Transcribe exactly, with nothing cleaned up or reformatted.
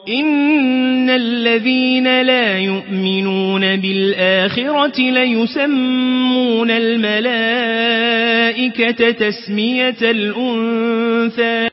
إن الذين لا يؤمنون بالآخرة ليسمون الملائكة تسمية الأنثى